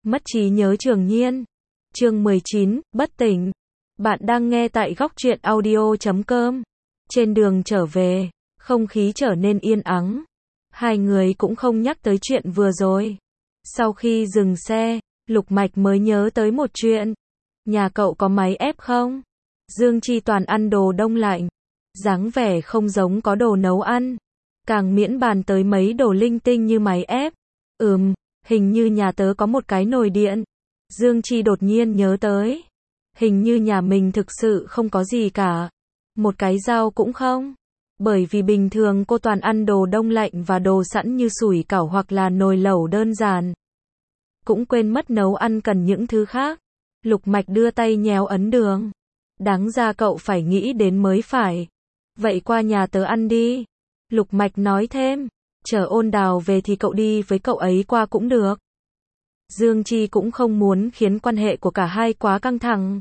Mất trí nhớ Trường Nhiên. Chương 19, bất tỉnh. Bạn đang nghe tại góc truyện audio.com. Trên đường trở về, không khí trở nên yên ắng. Hai người cũng không nhắc tới chuyện vừa rồi. Sau khi dừng xe, Lục Mạch mới nhớ tới một chuyện. Nhà cậu có máy ép không? Dương Chi toàn ăn đồ đông lạnh. Dáng vẻ không giống có đồ nấu ăn. Càng miễn bàn tới mấy đồ linh tinh như máy ép. Hình như nhà tớ có một cái nồi điện. Dương Chi đột nhiên nhớ tới. Hình như nhà mình thực sự không có gì cả. Một cái dao cũng không. Bởi vì bình thường cô toàn ăn đồ đông lạnh và đồ sẵn như sủi cảo hoặc là nồi lẩu đơn giản. Cũng quên mất nấu ăn cần những thứ khác. Lục Mạch đưa tay nhéo ấn đường. Đáng ra cậu phải nghĩ đến mới phải. Vậy qua nhà tớ ăn đi. Lục Mạch nói thêm. Chờ Ôn Đào về thì cậu đi với cậu ấy qua cũng được. Dương Chi cũng không muốn khiến quan hệ của cả hai quá căng thẳng.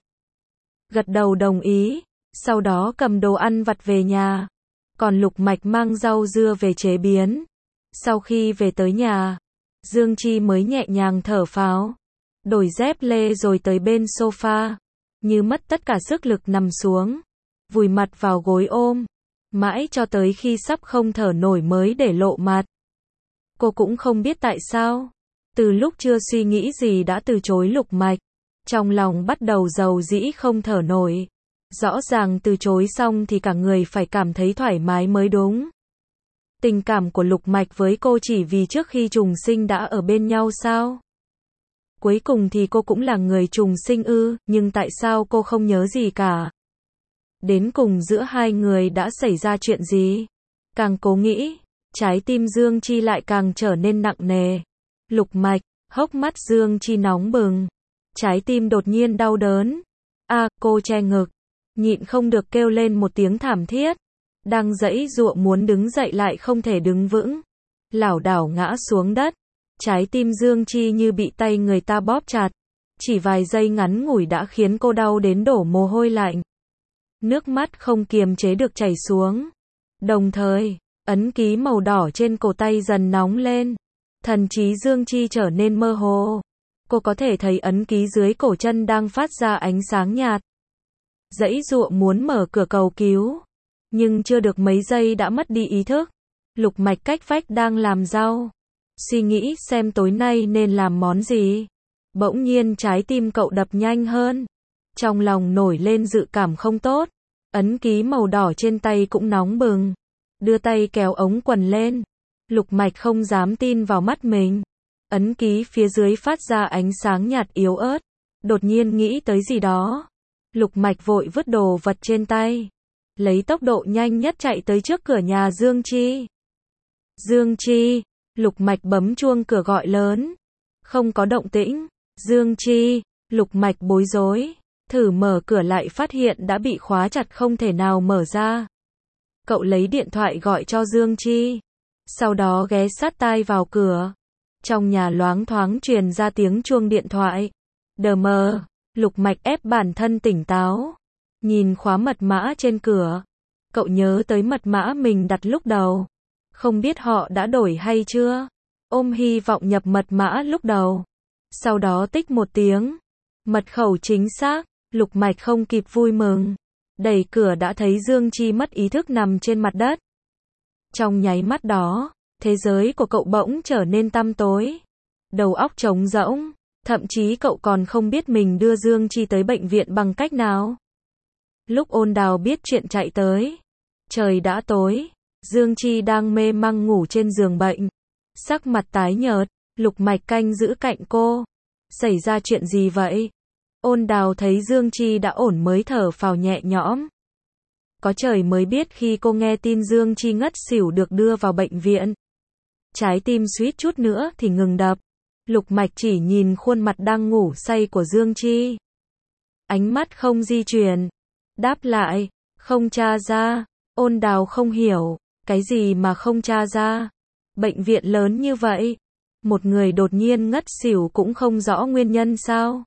Gật đầu đồng ý, sau đó cầm đồ ăn vặt về nhà. Còn Lục Mạch mang rau dưa về chế biến. Sau khi về tới nhà, Dương Chi mới nhẹ nhàng thở phào. Đổi dép lê rồi tới bên sofa. Như mất tất cả sức lực nằm xuống. Vùi mặt vào gối ôm. Mãi cho tới khi sắp không thở nổi mới để lộ mặt. Cô cũng không biết tại sao. Từ lúc chưa suy nghĩ gì đã từ chối Lục Mạch. Trong lòng bắt đầu dầu dĩ không thở nổi. Rõ ràng từ chối xong thì cả người phải cảm thấy thoải mái mới đúng. Tình cảm của Lục Mạch với cô chỉ vì trước khi trùng sinh đã ở bên nhau sao? Cuối cùng thì cô cũng là người trùng sinh ư, nhưng tại sao cô không nhớ gì cả? Đến cùng giữa hai người đã xảy ra chuyện gì? Càng cố nghĩ, trái tim Dương Chi lại càng trở nên nặng nề. Lục Mạch, hốc mắt Dương Chi nóng bừng. Trái tim đột nhiên đau đớn. Cô che ngực. Nhịn không được kêu lên một tiếng thảm thiết. Đang giãy giụa muốn đứng dậy lại không thể đứng vững. Lảo đảo ngã xuống đất. Trái tim Dương Chi như bị tay người ta bóp chặt. Chỉ vài giây ngắn ngủi đã khiến cô đau đến đổ mồ hôi lạnh. Nước mắt không kiềm chế được chảy xuống. Đồng thời, ấn ký màu đỏ trên cổ tay dần nóng lên. Thần trí Dương Chi trở nên mơ hồ. Cô có thể thấy ấn ký dưới cổ chân đang phát ra ánh sáng nhạt. Giãy giụa muốn mở cửa cầu cứu. Nhưng chưa được mấy giây đã mất đi ý thức. Lục Mạch cách vách đang làm rau. Suy nghĩ xem tối nay nên làm món gì. Bỗng nhiên trái tim cậu đập nhanh hơn. Trong lòng nổi lên dự cảm không tốt. Ấn ký màu đỏ trên tay cũng nóng bừng. Đưa tay kéo ống quần lên. Lục Mạch không dám tin vào mắt mình. Ấn ký phía dưới phát ra ánh sáng nhạt yếu ớt. Đột nhiên nghĩ tới gì đó. Lục Mạch vội vứt đồ vật trên tay. Lấy tốc độ nhanh nhất chạy tới trước cửa nhà Dương Chi. Dương Chi, Lục Mạch bấm chuông cửa gọi lớn. Không có động tĩnh. Dương Chi, Lục Mạch bối rối. Thử mở cửa lại phát hiện đã bị khóa chặt không thể nào mở ra. Cậu lấy điện thoại gọi cho Dương Chi. Sau đó ghé sát tai vào cửa. Trong nhà loáng thoáng truyền ra tiếng chuông điện thoại. Đờ mờ, Lục Mạch ép bản thân tỉnh táo. Nhìn khóa mật mã trên cửa. Cậu nhớ tới mật mã mình đặt lúc đầu. Không biết họ đã đổi hay chưa? Ôm hy vọng nhập mật mã lúc đầu. Sau đó tích một tiếng. Mật khẩu chính xác. Lục Mạch không kịp vui mừng. Đẩy cửa đã thấy Dương Chi mất ý thức nằm trên mặt đất. Trong nháy mắt đó, thế giới của cậu bỗng trở nên tăm tối. Đầu óc trống rỗng. Thậm chí cậu còn không biết mình đưa Dương Chi tới bệnh viện bằng cách nào. Lúc Ôn Đào biết chuyện chạy tới. Trời đã tối. Dương Chi đang mê măng ngủ trên giường bệnh. Sắc mặt tái nhợt. Lục Mạch canh giữ cạnh cô. Xảy ra chuyện gì vậy? Ôn Đào thấy Dương Chi đã ổn mới thở phào nhẹ nhõm. Có trời mới biết khi cô nghe tin Dương Chi ngất xỉu được đưa vào bệnh viện. Trái tim suýt chút nữa thì ngừng đập. Lục Mạch chỉ nhìn khuôn mặt đang ngủ say của Dương Chi. Ánh mắt không di chuyển. Đáp lại, không tra ra. Ôn Đào không hiểu, cái gì mà không tra ra. Bệnh viện lớn như vậy. Một người đột nhiên ngất xỉu cũng không rõ nguyên nhân sao?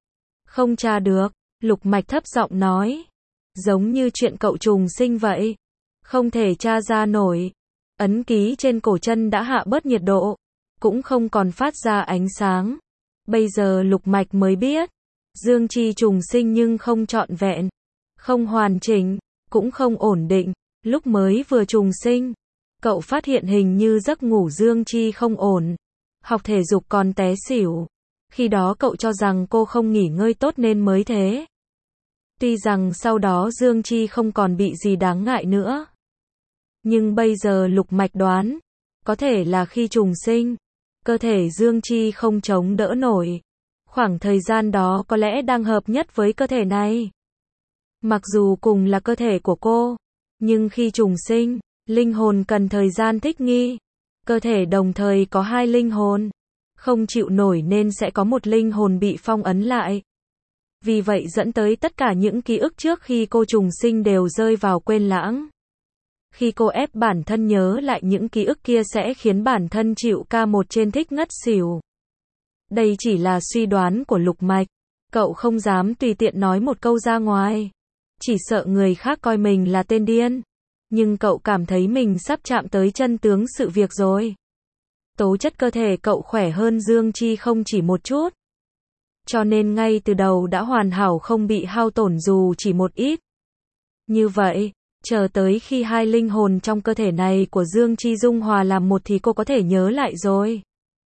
Không tra được, Lục Mạch thấp giọng nói. Giống như chuyện cậu trùng sinh vậy. Không thể tra ra nổi. Ấn ký trên cổ chân đã hạ bớt nhiệt độ. Cũng không còn phát ra ánh sáng. Bây giờ Lục Mạch mới biết, Dương Chi trùng sinh nhưng không trọn vẹn, không hoàn chỉnh, cũng không ổn định. Lúc mới vừa trùng sinh, cậu phát hiện hình như giấc ngủ Dương Chi không ổn, học thể dục còn té xỉu. Khi đó cậu cho rằng cô không nghỉ ngơi tốt nên mới thế. Tuy rằng sau đó Dương Chi không còn bị gì đáng ngại nữa. Nhưng bây giờ Lục Mạch đoán, có thể là khi trùng sinh, cơ thể Dương Chi không chống đỡ nổi. Khoảng thời gian đó có lẽ đang hợp nhất với cơ thể này. Mặc dù cùng là cơ thể của cô, nhưng khi trùng sinh, linh hồn cần thời gian thích nghi. Cơ thể đồng thời có hai linh hồn, không chịu nổi nên sẽ có một linh hồn bị phong ấn lại. Vì vậy dẫn tới tất cả những ký ức trước khi cô trùng sinh đều rơi vào quên lãng. Khi cô ép bản thân nhớ lại những ký ức kia sẽ khiến bản thân chịu K1 trên thích ngất xỉu. Đây chỉ là suy đoán của Lục Mạch. Cậu không dám tùy tiện nói một câu ra ngoài. Chỉ sợ người khác coi mình là tên điên. Nhưng cậu cảm thấy mình sắp chạm tới chân tướng sự việc rồi. Tố chất cơ thể cậu khỏe hơn Dương Chi không chỉ một chút. Cho nên ngay từ đầu đã hoàn hảo không bị hao tổn dù chỉ một ít. Như vậy, chờ tới khi hai linh hồn trong cơ thể này của Dương Chi dung hòa làm một thì cô có thể nhớ lại rồi.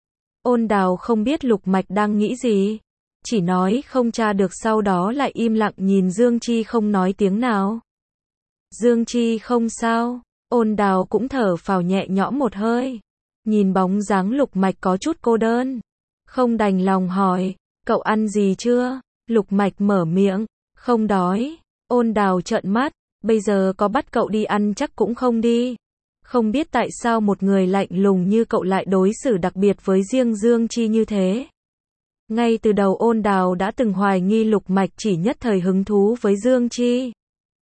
Ôn Đào không biết Lục Mạch đang nghĩ gì. Chỉ nói không tra được sau đó lại im lặng nhìn Dương Chi không nói tiếng nào. Dương Chi không sao. Ôn Đào cũng thở phào nhẹ nhõm một hơi. Nhìn bóng dáng Lục Mạch có chút cô đơn. Không đành lòng hỏi, cậu ăn gì chưa? Lục Mạch mở miệng, không đói. Ôn Đào trợn mắt, bây giờ có bắt cậu đi ăn chắc cũng không đi. Không biết tại sao một người lạnh lùng như cậu lại đối xử đặc biệt với riêng Dương Chi như thế. Ngay từ đầu Ôn Đào đã từng hoài nghi Lục Mạch chỉ nhất thời hứng thú với Dương Chi.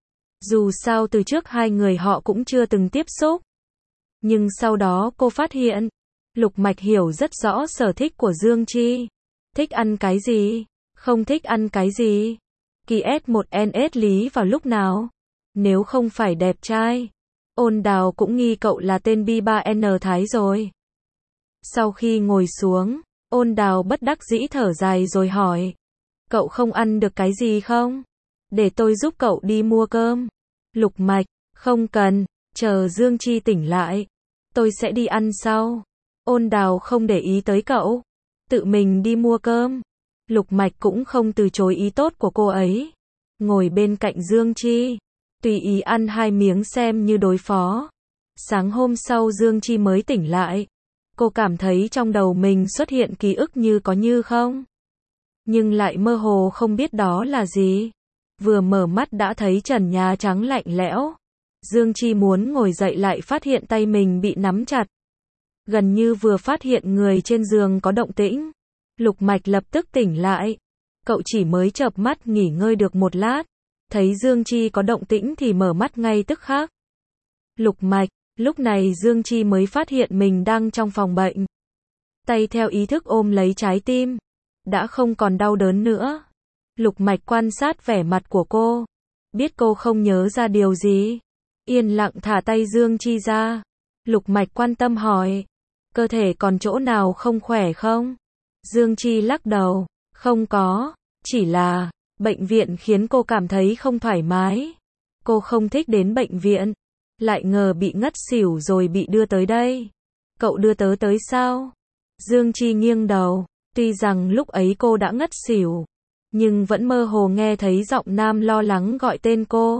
Dù sao từ trước hai người họ cũng chưa từng tiếp xúc. Nhưng sau đó cô phát hiện, Lục Mạch hiểu rất rõ sở thích của Dương Chi. Thích ăn cái gì, không thích ăn cái gì. Kỳ S1NS lý vào lúc nào. Nếu không phải đẹp trai, Ôn Đào cũng nghi cậu là tên B3N Thái rồi. Sau khi ngồi xuống, Ôn Đào bất đắc dĩ thở dài rồi hỏi. Cậu không ăn được cái gì không? Để tôi giúp cậu đi mua cơm. Lục Mạch, không cần, chờ Dương Chi tỉnh lại. Tôi sẽ đi ăn sau. Ôn Đào không để ý tới cậu. Tự mình đi mua cơm. Lục Mạch cũng không từ chối ý tốt của cô ấy. Ngồi bên cạnh Dương Chi. Tùy ý ăn hai miếng xem như đối phó. Sáng hôm sau Dương Chi mới tỉnh lại. Cô cảm thấy trong đầu mình xuất hiện ký ức như có như không. Nhưng lại mơ hồ không biết đó là gì. Vừa mở mắt đã thấy trần nhà trắng lạnh lẽo. Dương Chi muốn ngồi dậy lại phát hiện tay mình bị nắm chặt. Gần như vừa phát hiện người trên giường có động tĩnh. Lục Mạch lập tức tỉnh lại. Cậu chỉ mới chợp mắt nghỉ ngơi được một lát. Thấy Dương Chi có động tĩnh thì mở mắt ngay tức khắc. Lục Mạch, lúc này Dương Chi mới phát hiện mình đang trong phòng bệnh. Tay theo ý thức ôm lấy trái tim. Đã không còn đau đớn nữa. Lục Mạch quan sát vẻ mặt của cô. Biết cô không nhớ ra điều gì. Yên lặng thả tay Dương Chi ra. Lục Mạch quan tâm hỏi. Cơ thể còn chỗ nào không khỏe không? Dương Chi lắc đầu. Không có. Chỉ là bệnh viện khiến cô cảm thấy không thoải mái. Cô không thích đến bệnh viện. Lại ngờ bị ngất xỉu rồi bị đưa tới đây. Cậu đưa tớ tới sao? Dương Chi nghiêng đầu. Tuy rằng lúc ấy cô đã ngất xỉu. Nhưng vẫn mơ hồ nghe thấy giọng nam lo lắng gọi tên cô.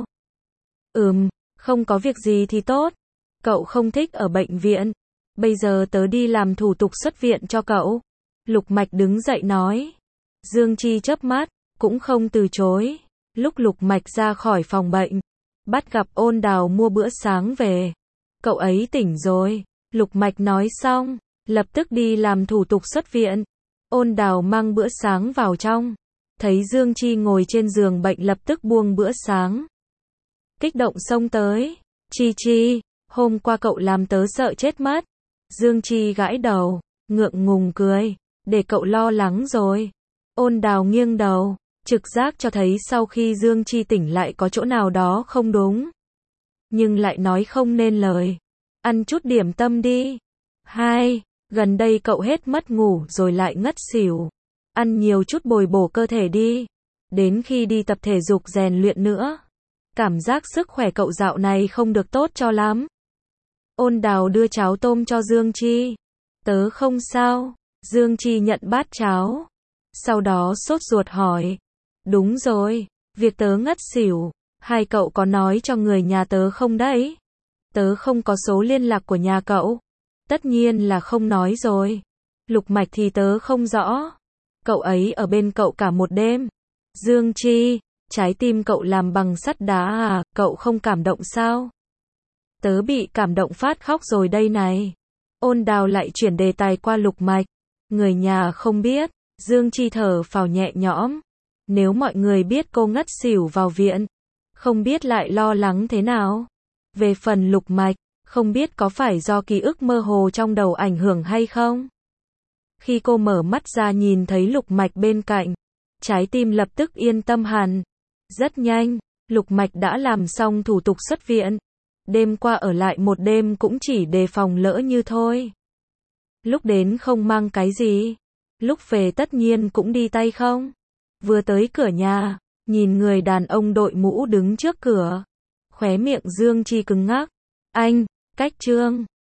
Không có việc gì thì tốt. Cậu không thích ở bệnh viện. Bây giờ tớ đi làm thủ tục xuất viện cho cậu. Lục Mạch đứng dậy nói. Dương Chi chớp mắt, cũng không từ chối. Lúc Lục Mạch ra khỏi phòng bệnh, bắt gặp Ôn Đào mua bữa sáng về. Cậu ấy tỉnh rồi. Lục Mạch nói xong, lập tức đi làm thủ tục xuất viện. Ôn Đào mang bữa sáng vào trong. Thấy Dương Chi ngồi trên giường bệnh lập tức buông bữa sáng. Kích động xông tới. Chi Chi, hôm qua cậu làm tớ sợ chết mất. Dương Chi gãi đầu, ngượng ngùng cười. Để cậu lo lắng rồi. Ôn Đào nghiêng đầu, trực giác cho thấy sau khi Dương Chi tỉnh lại có chỗ nào đó không đúng. Nhưng lại nói không nên lời. Ăn chút điểm tâm đi. Gần đây cậu hết mất ngủ rồi lại ngất xỉu. ăn nhiều chút bồi bổ cơ thể đi. Đến khi đi tập thể dục rèn luyện nữa. Cảm giác sức khỏe cậu dạo này không được tốt cho lắm. Ôn Đào đưa cháo tôm cho Dương Chi. Tớ không sao. Dương Chi nhận bát cháo. Sau đó sốt ruột hỏi. Đúng rồi, việc tớ ngất xỉu. Hai cậu có nói cho người nhà tớ không đấy? Tớ không có số liên lạc của nhà cậu. Tất nhiên là không nói rồi. Lục Mạch thì tớ không rõ. Cậu ấy ở bên cậu cả một đêm. Dương Chi, trái tim cậu làm bằng sắt đá à, cậu không cảm động sao? Tớ bị cảm động phát khóc rồi đây này. Ôn Đào lại chuyển đề tài qua Lục Mạch. Người nhà không biết. Dương Chi thở phào nhẹ nhõm. Nếu mọi người biết cô ngất xỉu vào viện, không biết lại lo lắng thế nào. Về phần Lục Mạch, không biết có phải do ký ức mơ hồ trong đầu ảnh hưởng hay không? Khi cô mở mắt ra nhìn thấy Lục Mạch bên cạnh, trái tim lập tức yên tâm hẳn. Rất nhanh, Lục Mạch đã làm xong thủ tục xuất viện. Đêm qua ở lại một đêm cũng chỉ đề phòng lỡ như thôi. Lúc đến không mang cái gì, lúc về tất nhiên cũng đi tay không. Vừa tới cửa nhà, nhìn người đàn ông đội mũ đứng trước cửa. Khóe miệng Dương Chi cứng ngắc. Anh, cách Trương.